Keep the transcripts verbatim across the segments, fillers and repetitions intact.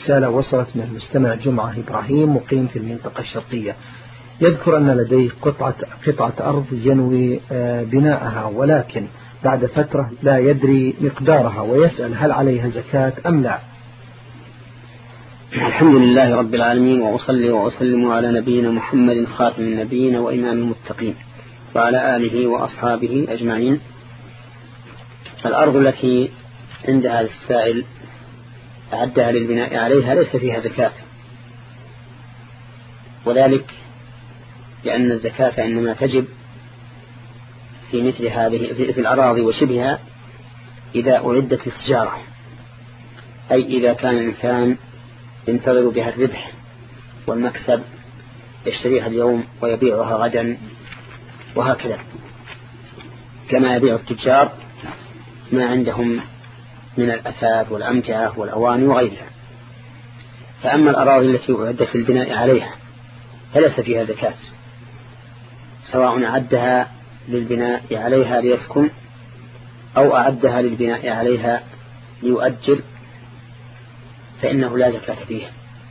رسالة وصلت من المستمع جمعة إبراهيم مقيم في المنطقة الشرقية، يذكر أن لديه قطعة, قطعة أرض ينوي بناءها، ولكن بعد فترة لا يدري مقدارها، ويسأل هل عليها زكاة أم لا. الحمد لله رب العالمين، وأصلي وأسلم على نبينا محمد خاتم النبيين وإمام المتقين وعلى آله وأصحابه أجمعين. الأرض التي عندها السائل أعدها للبناء عليها ليس فيها زكاة، وذلك لأن الزكاة إنما تجب في مثل هذه في الأراضي وشبهها إذا أعدت للتجارة، أي إذا كان الإنسان ينتظر بها الربح والمكسب، يشتريها اليوم ويبيعها غدا، وهكذا كما يبيع التجار ما عندهم من الأثاث والأمتعة والأواني وغيرها. فأما الأراضي التي أعدت للبناء عليها فليس فيها زكاة، سواء أعدها للبناء عليها ليسكن أو أعدها للبناء عليها ليؤجر، فإنه لا زكاة فيه.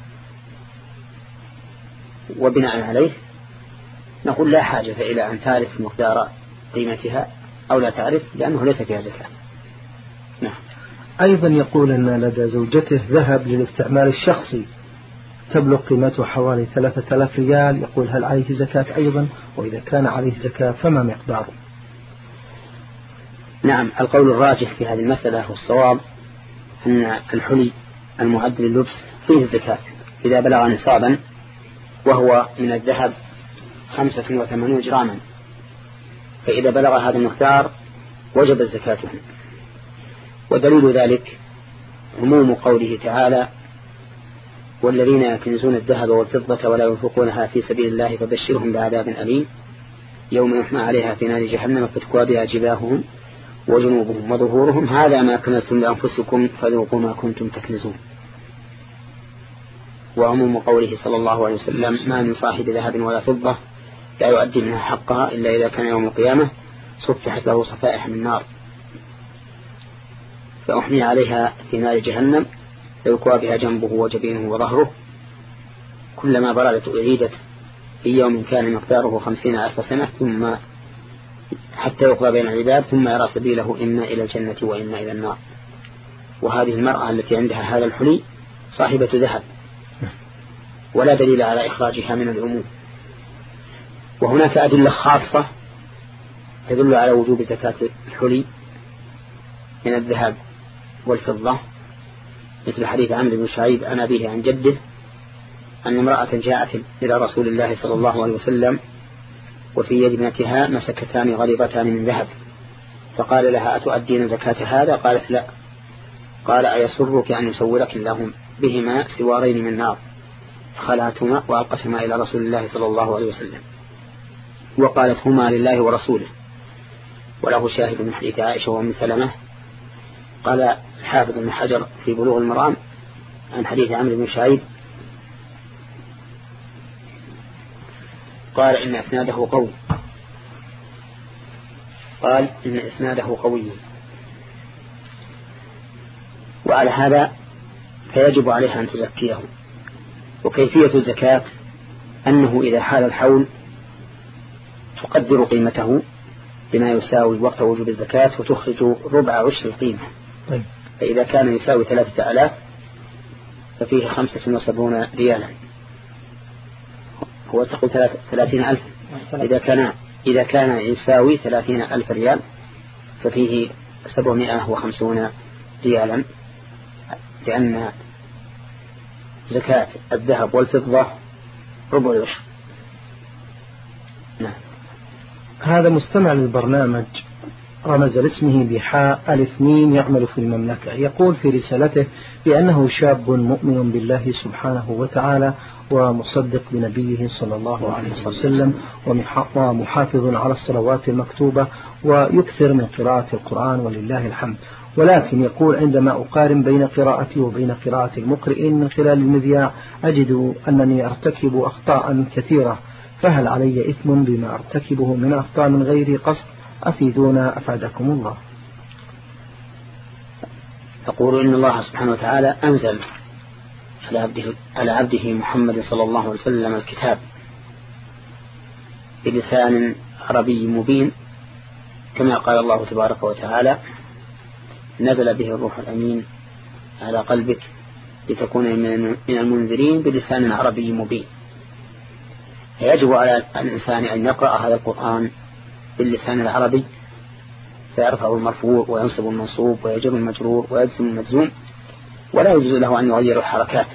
وبناء عليه نقول لا حاجة إلى أن تعرف مقدار قيمتها أو لا تعرف، لأنه ليس فيها زكاة. نعم. أيضا يقول أن لدى زوجته ذهب للاستعمال الشخصي تبلغ قيمته حوالي ثلاثة آلاف ريال، يقول هل عليه زكاة أيضا؟ وإذا كان عليه زكاة فما مقداره؟ نعم، القول الراجح في هذه المسألة والصواب أن الحلي المعد لللبس فيه الزكاة إذا بلغ نصابا، وهو من الذهب خمسة وثمانون جراما، فإذا بلغ هذا المقدار وجب الزكاة. ودليل ذلك عموم قوله تعالى: والذين يكنزون الذهب والفضة ولا ينفقونها في سبيل الله فبشرهم بعذاب أليم يوم يحمى عليها في نار جهنم فتكوى بها جباههم وجنوبهم وظهورهم هذا ما كنزتم لأنفسكم فذوقوا ما كنتم تكنزون. وعموم قوله صلى الله عليه وسلم: ما من صاحب ذهب ولا فضة لا يؤدي منها حقها إلا إذا كان يوم القيامة صفحت له صفائح من نار فأحمي عليها في نار جهنم فيكوى بها جنبه وجبينه وظهره كلما بردت أعيدت في يوم كان مقداره خمسين ألف سنة ثم حتى يقضى بين العباد ثم يرى سبيله إما إلى الجنة وإما إلى النار. وهذه المرأة التي عندها هذا الحلي صاحبة ذهب، ولا دليل على إخراجها من العموم. وهناك أدلة خاصة تدل على وجوب زكاة الحلي من الذهب والفضة، مثل حديث عمرو بن شعيب عن أبيه عن جده أن امرأة جاءت إلى رسول الله صلى الله عليه وسلم وفي يد ابنتها مسكتان غليظتان من ذهب، فقال لها: أتؤدين زكاة هذا؟ قالت: لا. قال: أيسرك أن يسولك لهم بهما سوارين من نار؟ فخلعتهما وألقتهما إلى رسول الله صلى الله عليه وسلم، وقالت: هما لله ورسوله. وله شاهد من حديث عائشة وأم سلمة. قال الحافظ بن حجر في بلوغ المرام عن حديث عمرو بن شعيب قال إن إسناده قوي قال إن إسناده قوي وعلى هذا فيجب عليها أن تزكيه. وكيفية الزكاة أنه إذا حال الحول تقدر قيمته بما يساوي وقت وجوب الزكاة وتخرج ربع عشر القيمة. طيب. فإذا كان يساوي ثلاثة آلاف ففيه خمسة وسبعون ريالا، هو تقول ثلاثين ألف. إذا كان إذا كان يساوي ثلاثين ألف ريال ففيه سبعمائة وخمسون ريالا، لأن زكاة الذهب والفضة ربع العشر. نعم. هذا مستمع للبرنامج رمز لاسمه بحاء ألف ميم يعمل في المملكة، يقول في رسالته بأنه شاب مؤمن بالله سبحانه وتعالى ومصدق بنبيه صلى الله عليه وسلم ومحافظ على الصلوات المكتوبة ويكثر من قراءة القرآن ولله الحمد، ولكن يقول عندما أقارن بين قراءتي وبين قراءة المقرئين من خلال المذياع أجد أنني أرتكب أخطاء كثيرة، فهل علي إثم بما أرتكبه من أخطاء من غير قصد؟ أفيدونا أفادكم الله. تقول إن الله سبحانه وتعالى أنزل على عبده, على عبده محمد صلى الله عليه وسلم الكتاب بلسان عربي مبين، كما قال الله تبارك وتعالى: نزل به الروح الأمين على قلبك لتكون من المنذرين بلسان عربي مبين. فيجب على الإنسان أن يقرأ هذا القرآن باللسان العربي، فيرفع المرفوع وينصب المنصوب ويجر المجرور ويجزم المجزوم، ولا يجوز له أن يغير الحركات.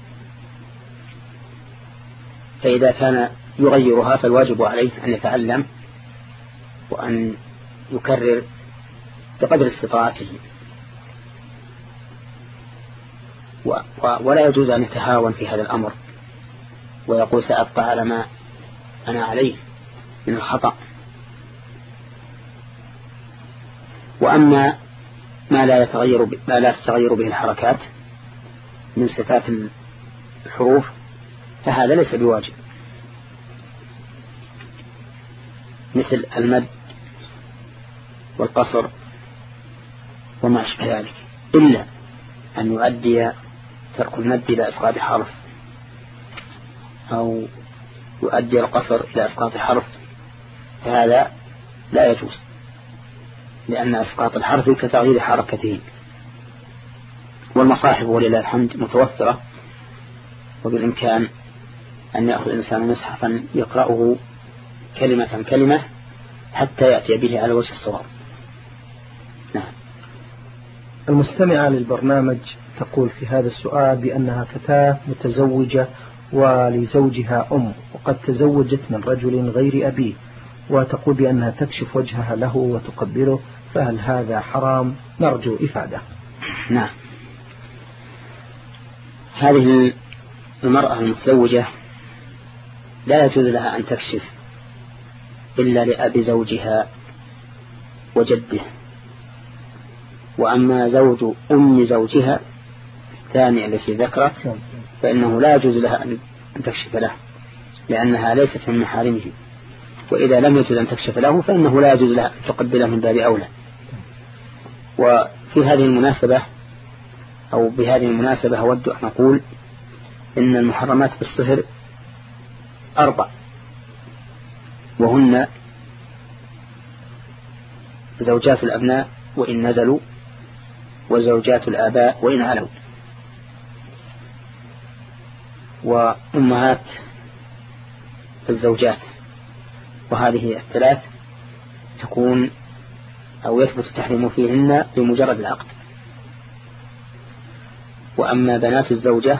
فإذا كان يغيرها فالواجب عليه أن يتعلم وأن يكرر بقدر استطاعته، ولا يجوز أن يتهاون في هذا الأمر ويقول سأبقى على ما أنا عليه من الخطأ. وأما ما لا يتغير ما لا تتغير به الحركات من صفات الحروف فهذا ليس بواجب، مثل المد والقصر وما أشبه ذلك، إلا أن يؤدي ترك المد إلى إسقاط حرف أو يؤدي القصر إلى إسقاط حرف، فهذا لا يجوز، لأن إسقاط الحرف كتغيير حركته. والمصاحف ولله الحمد متوفرة، وبالإمكان أن يأخذ الإنسان مصحفا يقرأه كلمة كلمة حتى يأتي به على وجه الصواب. نعم. المستمعة للبرنامج تقول في هذا السؤال بأنها فتاة متزوجة ولزوجها أم، وقد تزوجت من رجل غير أبيه، وتقول بأنها تكشف وجهها له وتقبله، فهل هذا حرام؟ نرجو إفادة. نعم. هذه المرأة المتزوجة لا يجوز لها أن تكشف إلا لأبي زوجها وجده، وأما زوج أم زوجها الثانية التي ذكرت فإنه لا يجوز لها أن تكشف له، لأنها ليست من محارمه، وإذا لم يجوز أن تكشف له فإنه لا يجوز لها أن تقبله من باب أولى. وفي هذه المناسبة أو بهذه المناسبة أود أن أقول إن المحرمات بالصهر أربع، وهن زوجات الأبناء وإن نزلوا، وزوجات الآباء وإن علوا، وأمهات الزوجات، وهذه الثلاث تكون أو يثبت التحريم فيهن بمجرد العقد. وأما بنات الزوجة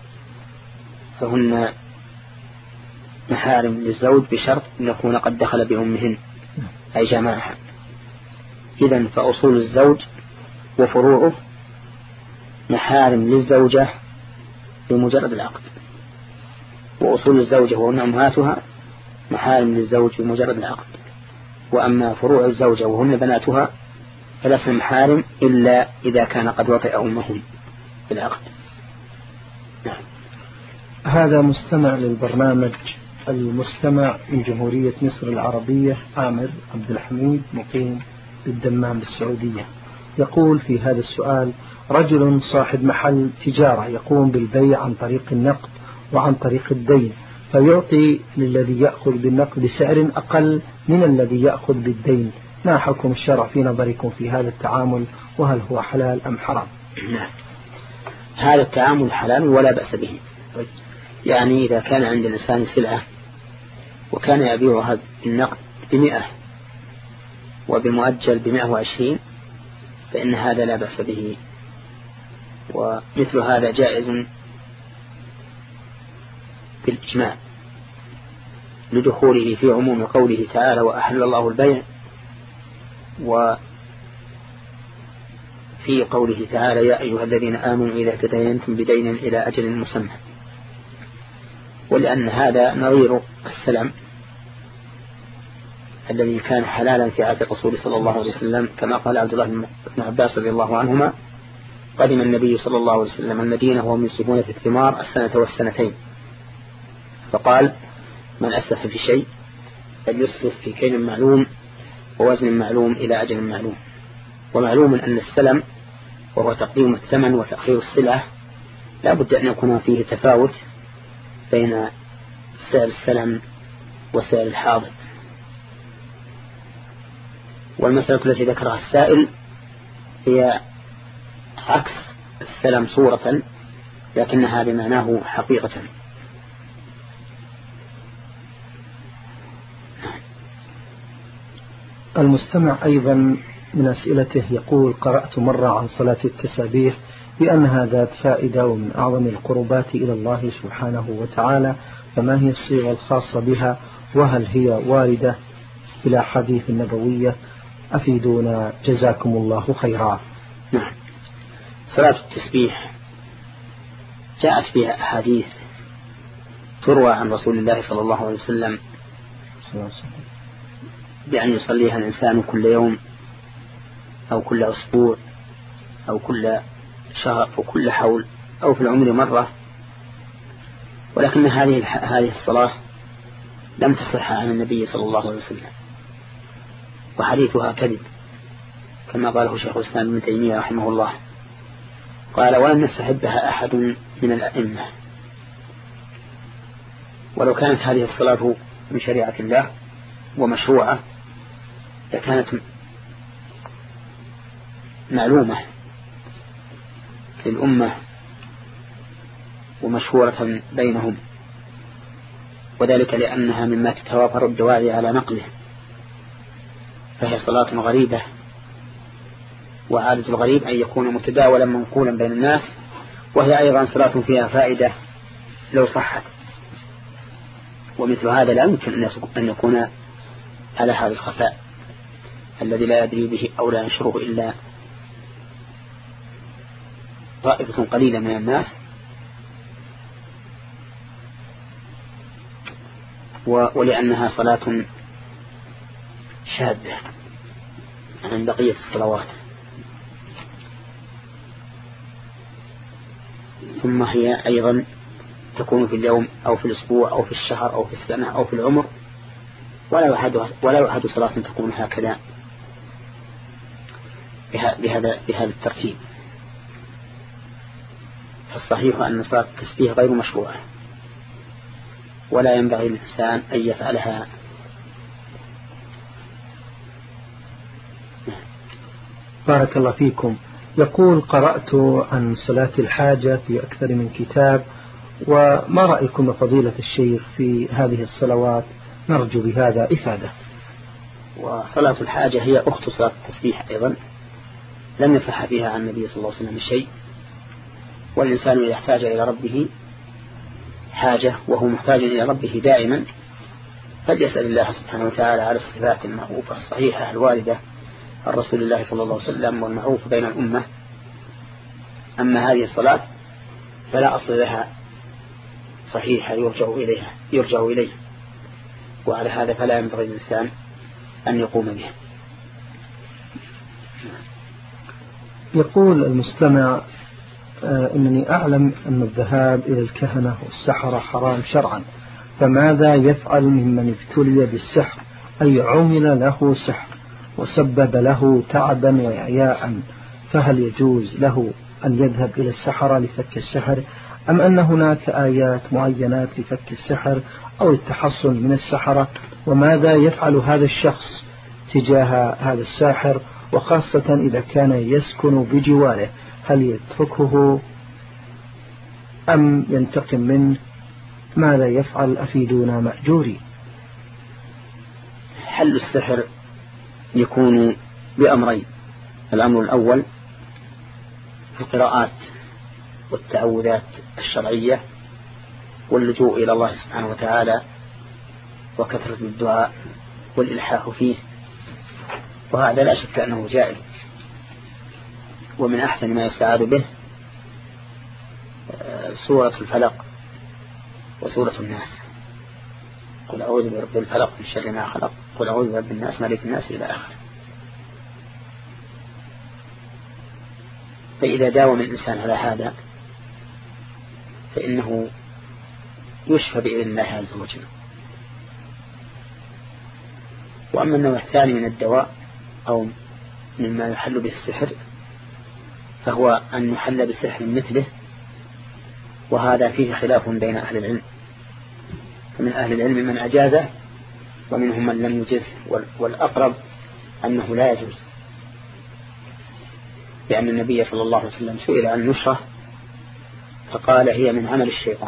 فهن محارم للزوج بشرط أن يكون قد دخل بأمهن أي جماعها. إذن فأصول الزوج وفروعه محارم للزوجة بمجرد العقد، وأصول الزوجة وهن أمهاتها محارم للزوج بمجرد العقد. وأما فروع الزوجة وهن بناتها فلسن محارم إلا إذا كان قد وطئ أمهم بالعقد. نعم. هذا مستمع للبرنامج، المستمع من جمهورية مصر العربية عامر عبد الحميد مقيم بالدمام بالسعودية، يقول في هذا السؤال: رجل صاحب محل تجارة يقوم بالبيع عن طريق النقد وعن طريق الدين، فيعطي للذي يأخذ بالنقد بسعر أقل من الذي يأخذ بالدين، ما حكم الشرع في نظركم في هذا التعامل، وهل هو حلال أم حرام؟ نعم. هذا التعامل حلال ولا بأس به. يعني إذا كان عند الإنسان سلعة وكان يبيعها بالنقد بمئة وبمؤجل بمئة وعشرين فإن هذا لا بأس به، ومثل هذا جائز بالإجماع لدخوله في عموم قوله تعالى: وأحل الله البيع، وفي قوله تعالى: يا أيها الذين آمنوا إذا تداينتم بدين إلى أجل مسمى. ولأن هذا نظير السلم الذي كان حلالا في عهد الرسول صلى الله عليه وسلم، كما قال عبد الله بن عباس رضي الله عنهما: قدم النبي صلى الله عليه وسلم المدينة وهم يصيبون في الثمار السنة والسنتين، فقال: من أسلف في شيء فليسلف في كيل معلوم ووزن معلوم إلى أجل معلوم. ومعلوم أن السلم وهو تقديم الثمن وتأخير السلعة لا بد أن يكون فيه تفاوت بين سعر السلم وسعر الحاضر. والمسألة التي ذكرها السائل هي عكس السلم صورة لكنها بمعناه حقيقة. المستمع أيضا من أسئلته يقول: قرأت مرة عن صلاة التسابيح بأنها ذات فائدة ومن أعظم القربات إلى الله سبحانه وتعالى، فما هي الصيغة الخاصة بها وهل هي واردة إلى حديث النبوية؟ أفيدونا جزاكم الله خيرا. نعم، صلاة التسبيح جاءت فيها أحاديث تروى عن رسول الله صلى الله عليه وسلم بأن يصليها الإنسان كل يوم أو كل أسبوع أو كل شهر أو كل حول أو في العمر مرة، ولكن هذه هذه الصلاة لم تصح عن النبي صلى الله عليه وسلم، وحديثها كذب كما قاله شيخ الإسلام ابن تيمية رحمه الله، قال: ولم يستحبها أحد من الأئمة. ولو كانت هذه الصلاة من شريعة الله ومشروعة لكانت معلومة للأمة ومشهورة بينهم، وذلك لأنها مما تتوافر الدواعي على نقله، فهي صلاة غريبة، وعادة الغريب أن يكون متداولا منقولا بين الناس، وهي أيضا صلاة فيها فائدة لو صحت، ومثل هذا لا يمكن أن يكون على هذا الخفاء الذي لا يدري به أو لا ينشره إلا طائفة قليلة من الناس، ولأنها صلاة شاذة عن بقية الصلوات. ثم هي أيضا تكون في اليوم أو في الأسبوع أو في الشهر أو في السنة أو في العمر، ولا يحد ولا يحد صلاة تكون هكذا بهذا بهذا الترتيب. فالصحيح أن صلاة التسبيح غير مشروعة، ولا ينبغي للإنسان أن يفعلها. بارك الله فيكم. يقول: قرأت عن صلاة الحاجة في أكثر من كتاب، وما رأيكم فضيلة الشيخ في هذه الصلوات؟ نرجو بهذا إفادة. وصلاة الحاجة هي أخت صلاة التسبيح أيضا، لم يصح فيها عن النبي صلى الله عليه وسلم شيء، والإنسان إذا احتاج إلى ربه حاجة وهو محتاج إلى ربه دائما فليسأل الله سبحانه وتعالى على الصفات المعروفة الصحيحة الواردة عن رسول الله صلى الله عليه وسلم والمعروف بين الأمة. أما هذه الصلاة فلا أصل لها صحيحة يرجع إليها يرجع إليه، وعلى هذا فلا ينبغي للإنسان أن يقوم بها. يقول المستمع: آه إنني أعلم أن الذهاب إلى الكهنة والسحرة حرام شرعا، فماذا يفعل ممن ابتلي بالسحر أي عمل له سحر وسبب له تعبا وإعياء، فهل يجوز له أن يذهب إلى السحرة لفك السحر، أم أن هناك آيات معينات لفك السحر أو التحصن من السحرة؟ وماذا يفعل هذا الشخص تجاه هذا الساحر، وخاصة إذا كان يسكن بجواره، هل يتركه أم ينتقم منه؟ ماذا يفعل؟ أفيدونا مأجوري. حل السحر يكون بأمرين: الأمر الأول في القراءات والتعوذات الشرعية واللجوء إلى الله سبحانه وتعالى وكثرة الدعاء والإلحاح فيه، وهذا لا شك أنه جائز، ومن أحسن ما يستعاذ به سورة الفلق وسورة الناس: قل أعوذ برب الفلق من شر ما خلق، قل أعوذ برب الناس ملك الناس إلى آخر. فإذا داوم الإنسان على هذا فإنه يشفى بإذن الله عز وجل. وأما النوع الثاني من الدواء أو مما يحل به السحر فهو أن يحل بسحر مثله وهذا فيه خلاف بين أهل العلم، فمن أهل العلم من أجازه ومنهم من لم يجز، والأقرب أنه لا يجوز، لأن النبي صلى الله عليه وسلم سئل عن النشرة فقال هي من عمل الشيطان،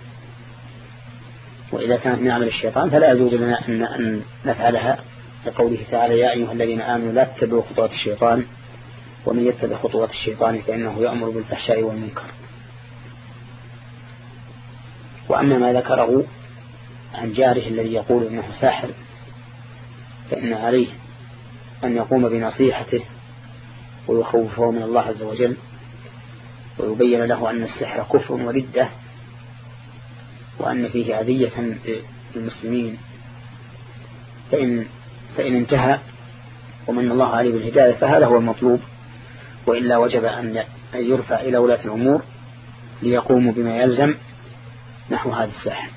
وإذا كانت من عمل الشيطان فلا يجوز لنا أن نفعلها، لقوله تعالى يا أيها الذين آمنوا لا تتبعوا خطوات الشيطان ومن يتبع خطوات الشيطان فإنه يأمر بالفحشاء والمنكر. وأما ما ذكره عن جاره الذي يقول إنه ساحر فإن عليه أن يقوم بنصيحته ويخوفه من الله عز وجل ويبين له أن السحر كفر وردة وأن فيه أذية للمسلمين، فإن, فإن انتهى ومن الله عليه بالهداية فهذا هو المطلوب، وإلا وجب أن يرفع إلى ولاة الأمور ليقوموا بما يلزم نحو هذا الساحر.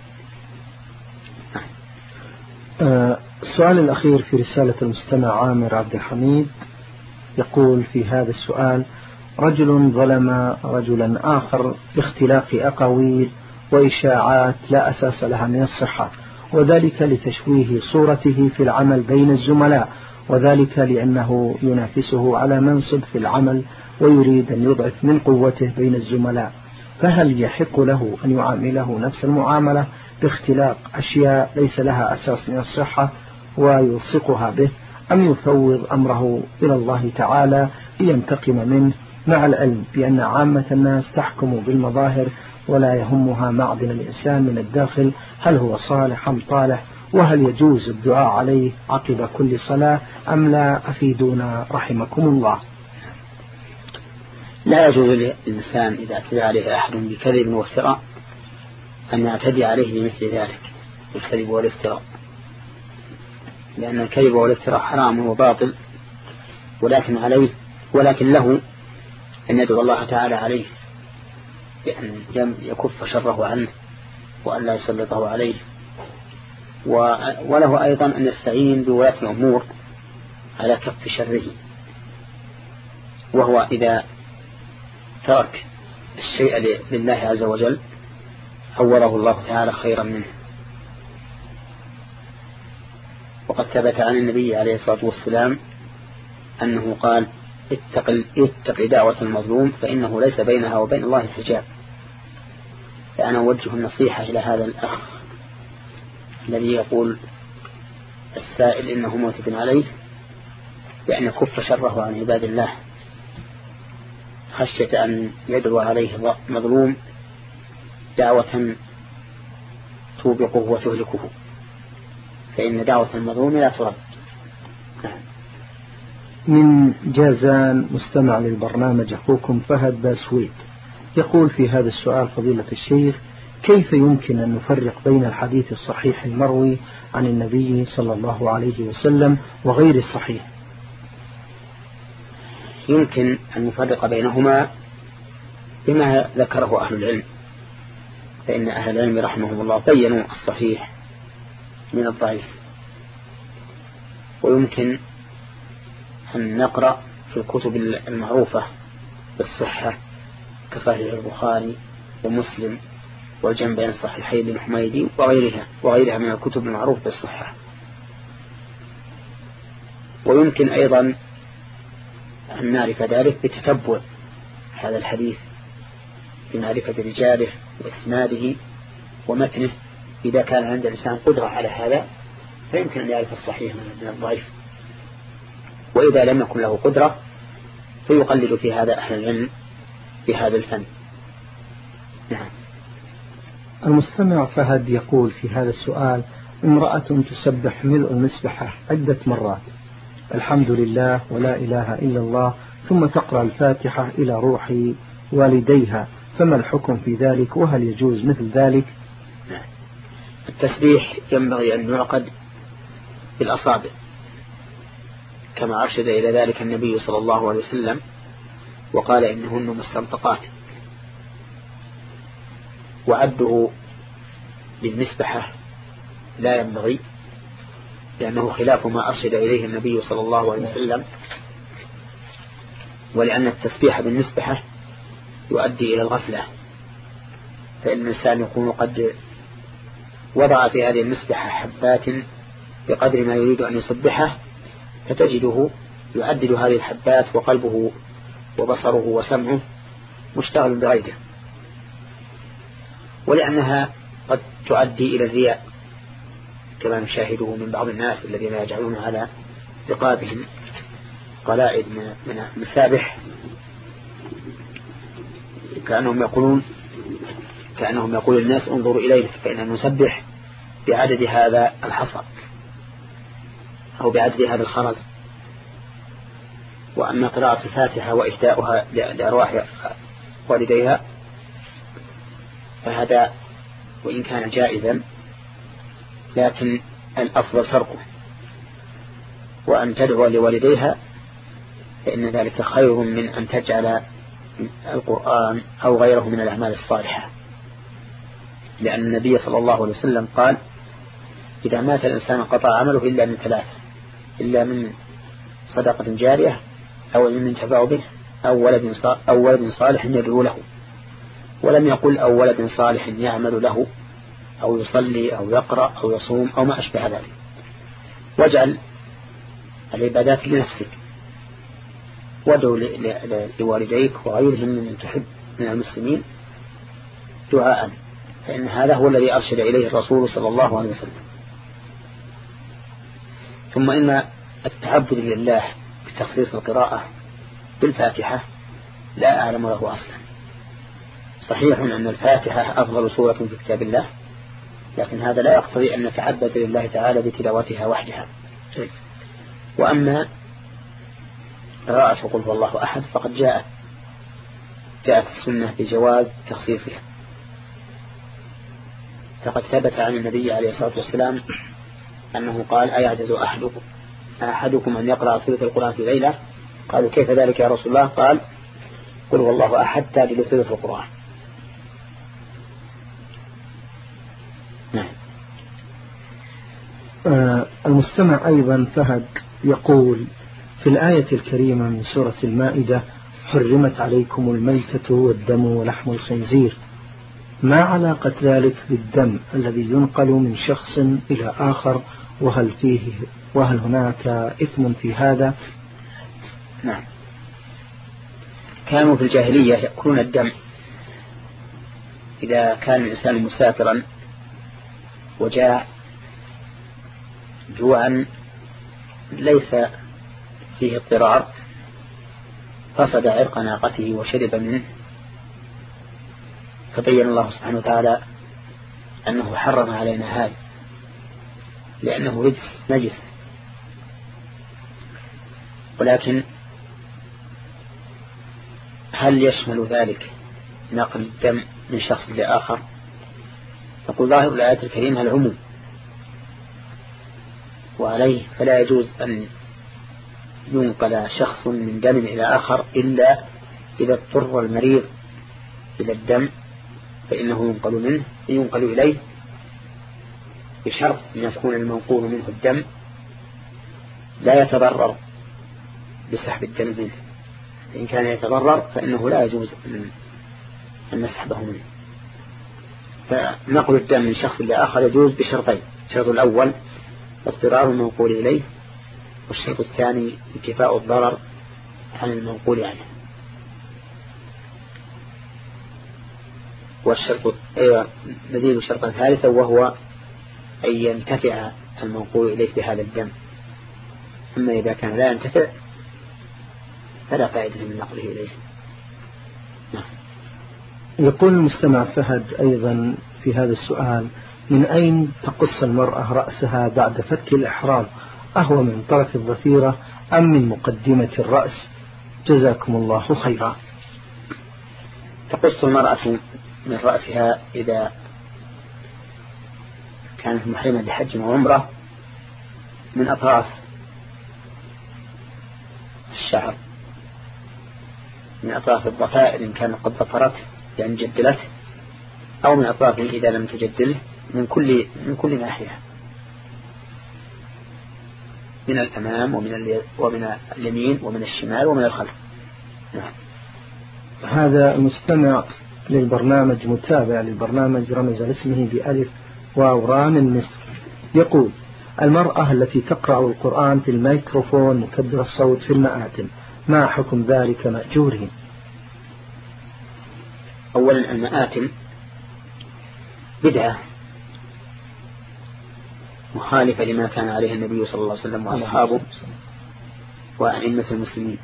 آه السؤال الأخير في رسالة المستمع عامر عبد الحميد يقول في هذا السؤال: رجل ظلم رجلا آخر باختلاق أقاويل وإشاعات لا أساس لها من الصحة، وذلك لتشويه صورته في العمل بين الزملاء، وذلك لأنه ينافسه على منصب في العمل ويريد أن يضعف من قوته بين الزملاء، فهل يحق له أن يعامله نفس المعاملة باختلاق أشياء ليس لها أساس من الصحة ويلصقها به، أم يفوض أمره إلى الله تعالى لينتقم منه، مع العلم بأن عامة الناس تحكم بالمظاهر ولا يهمها معدن الإنسان من الداخل، هل هو صالح أم طالح، وهل يجوز الدعاء عليه عقب كل صلاة أم لا؟ أفيدونا رحمكم الله. لا يجوز للإنسان إذا اعتدى عليه أحد بكذب وافتراء أن يعتدي عليه بمثل ذلك الكذب والافتراء، لأن الكذب والافتراء حرام وباطل، ولكن عليه ولكن له أن يدعو الله تعالى عليه بأن يكف شره عنه وأن لا يسلطه عليه، وله أيضا أن يستعين بولاة الأمور على كف شره، وهو إذا ترك الشيء لله عز وجل حوله الله تعالى خيرا منه. وقد ثبت عن النبي عليه الصلاة والسلام أنه قال اتق, اتق دعوة المظلوم فإنه ليس بينها وبين الله حجاب. فأنا أوجه النصيحة إلى هذا الأخ الذي يقول السائل إنه معتد عليه بأن يكف شره عن عباد الله خشية أن يدعو عليه مظلوم دعوة توبقه وتهلكه، فإن دعوة المظلوم لا ترد. من جازان مستمع للبرنامج أخوكم فهد باسويد يقول في هذا السؤال: فضيلة الشيخ، كيف يمكن أن نفرق بين الحديث الصحيح المروي عن النبي صلى الله عليه وسلم وغير الصحيح؟ يمكن أن نفرق بينهما بما ذكره أهل العلم، فإن أهل العلم رحمهم الله بينوا الصحيح من الضعيف، ويمكن أن نقرأ في الكتب المعروفة بالصحة كصحيح البخاري ومسلم والجمع بين الصحيحين للحميدي وغيرها وغيرها من الكتب المعروفة بالصحة. ويمكن أيضا أن نعرف ذلك بتتبع هذا الحديث بمعرفة رجاله وإسناده ومتنه، إذا كان عند الإنسان قدرة على هذا فيمكن أن يعرف الصحيح من الضعيف، وإذا لم يكن له قدرة فيقلد في هذا أهل العلم بهذا الفن. نعم. المستمع فهد يقول في هذا السؤال: امرأة تسبح ملء المسبحة عدة مرات الحمد لله ولا إله إلا الله، ثم تقرأ الفاتحة إلى روح والديها، فما الحكم في ذلك، وهل يجوز مثل ذلك؟ التسبيح ينبغي أن يعقد بالأصابع كما أرشد إلى ذلك النبي صلى الله عليه وسلم، وقال إنهن مستنطقات، وعده بالمسبحة لا ينبغي، لأنه خلاف ما أرشد إليه النبي صلى الله عليه وسلم، ولأن التسبيح بالمسبحة يؤدي إلى الغفلة فإن الإنسان يكون قد وضع في هذه المسبحة حبات بقدر ما يريد أن يصبحه، فتجده يعدد هذه الحبات وقلبه وبصره وسمعه مشتغل بغيره، ولأنها قد تؤدي إلى الرياء كما نشاهده من بعض الناس الذين يجعلون على رقابهم قلائد من المسابح كأنهم يقولون كأنهم يقول الناس انظروا إليه فإن نسبح بعدد هذا الحصى أو بعدد هذا الخرز. وأما قراءة الفاتحة وإهداؤها لأرواح والديها فهذا وإن كان جائزا لكن الأفضل تركه، وأن تدعو لوالديها فإن ذلك خير من أن تجعل القرآن أو غيره من الأعمال الصالحة، لأن النبي صلى الله عليه وسلم قال إذا مات الإنسان قطع عمله إلا من ثلاثة، إلا من صدقة جارية أو علم ينتفع به أو ولد أو ولد صالح يدعو له، ولم يقل أو ولد صالح يعمل له أو يصلي أو يقرأ أو يصوم أو ما أشبه ذلك. واجعل العبادات لنفسك وادعو لوالديك وغيرهم من تحب من المسلمين دعاء، فإن هذا هو الذي أرشد إليه الرسول صلى الله عليه وسلم. ثم إن التعبد لله بتخصيص القراءة بالفاتحة لا أعلم له أصلا. صحيح أن الفاتحة أفضل سورة في كتاب الله، لكن هذا لا يقتضي أن نتعبد لله تعالى بتلاوتها وحدها. وأما قراءة قل هو الله أحد فقد جاءت جاءت السنة بجواز تخصيصها، فقد ثبت عن النبي عليه الصلاة والسلام أنه قال أيعجز أحدكم أحدكم أن يقرأ ثلث القرآن في ليلة؟ قالوا كيف ذلك يا رسول الله؟ قال قل هو الله أحد تعدل ثلث القرآن. نعم. آه المستمع أيضا فهد يقول في الآية الكريمة من سورة المائدة حرمت عليكم الميتة والدم ولحم الخنزير، ما علاقة ذلك بالدم الذي ينقل من شخص إلى آخر، وهل فيه وهل هناك إثم في هذا؟ نعم. كانوا في الجاهلية يأكلون الدم إذا كان الإنسان مسافرا وجاء جوعا ليس فيه اضطرار فصد عرق ناقته وشرب منه، فبين الله سبحانه وتعالى أنه حرم علينا هذا لأنه رجس نجس. ولكن هل يشمل ذلك نقل الدم من شخص لآخر؟ نقول ظاهر الآية الكريمة العموم، وعليه فلا يجوز أن ينقل شخص من دم إلى آخر إلا إذا اضطر المريض إلى الدم فإنه ينقل منه ينقل إليه بشرط أن يكون المنقول منه الدم لا يتضرر بسحب الدم منه. إن كان يتضرر فإنه لا يجوز أن نسحبه منه. فنقل الدم من شخص لآخر يجوز بشرطين: الشرط الأول اضطرار المنقول إليه، والشرط الثاني انتفاء الضرر عن المنقول عنه. والشرط نزيد شرطا ثالثا وهو أن ينتفع المنقول إليه بهذا الدم. أما إذا كان لا ينتفع فلا فائدة من نقله إليه. نعم. يقول المستمع فهد أيضا في هذا السؤال: من أين تقص المرأة رأسها بعد فك الإحرام؟ أهو من طرف الضفيرة أم من مقدمة الرأس؟ جزاكم الله خيرا. تقص المرأة من رأسها إذا كانت محرمة بحج وعمرة من أطراف الشعر، من أطراف الضفائر إن كانت قد ضفرت يعني جدلت، أو من أطرافه إذا لم تجدله، من كل من كل ناحية، من الأمام ومن ومن اليمين ومن الشمال ومن الخلف. نعم. هذا المستمع للبرنامج، متابع للبرنامج، رمز لاسمه بألف واو را من مصر، يقول: المرأة التي تقرأ القرآن في الميكروفون مكبر الصوت في المآتم، ما حكم ذلك مأجورهم؟ أولا المآتم بدعة مخالفة لما كان عليه النبي صلى الله عليه وسلم وأصحابه وأئمة المسلمين،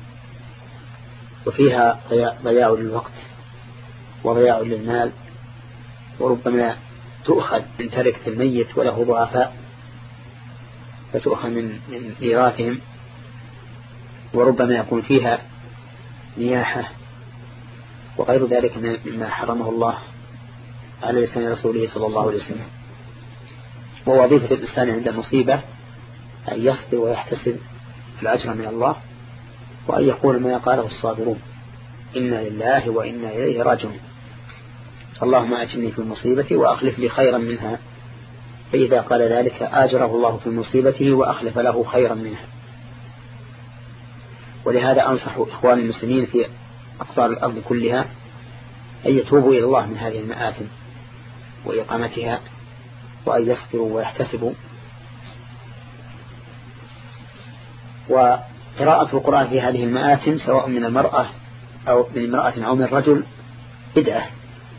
وفيها ضياع للوقت وضياع للمال، وربما تؤخذ من تركة الميت وله ضعفاء فتؤخذ من ميراثهم، وربما يكون فيها نياحة وغير ذلك مما حرمه الله على لسان رسوله صلى الله عليه وسلم. ووظيفة الإنسان عند المصيبة أن يصبر ويحتسب الأجر من الله، وأن يقول ما قاله الصابرون: إنا لله وإنا إليه راجعون، اللهم أجرني في مصيبتي وأخلف لي خيرا منها. فإذا قال ذلك آجره الله في مصيبته وأخلف له خيرا منها. ولهذا أنصح إخوان المسلمين في أقطار الأرض كلها أن يتوبوا إلى الله من هذه المآثم وإقامتها، وأن يصبروا ويحتسبوا. وقراءة القرآن في هذه المآثم سواء من المرأة أو من امرأة أو من رجل بدعة،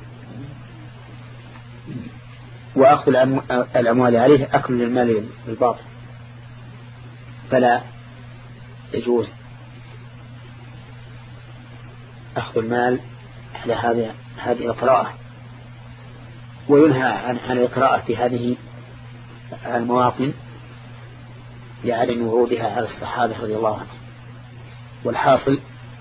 وأخذ الأموال عليه أكل للمال بالباطل، فلا يجوز أخذ المال على هذه هذه القراءة، وينهى عن عن القراءة في هذه المواطن لعدم ورودها على الصحابة رضي الله عنهم. والحاصل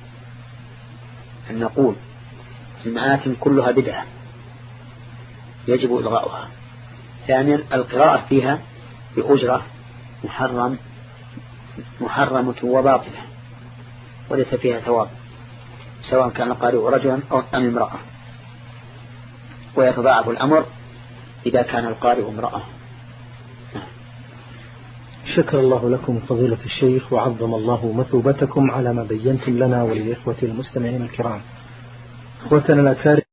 أن نقول المآتم كلها بدعة يجب إلغاؤها. ثانيا القراءة فيها بأجرة محرم محرمة وباطلة وليس فيها ثواب، سواء كان القارئ رجلا أو أم امرأة، ويتضاعف الأمر إذا كان القارئ امرأة. شكر الله لكم فضيلة الشيخ، وعظم الله مثوبتكم على ما بينتم لنا وللإخوة المستمعين الكرام. إخوتنا الأكارم،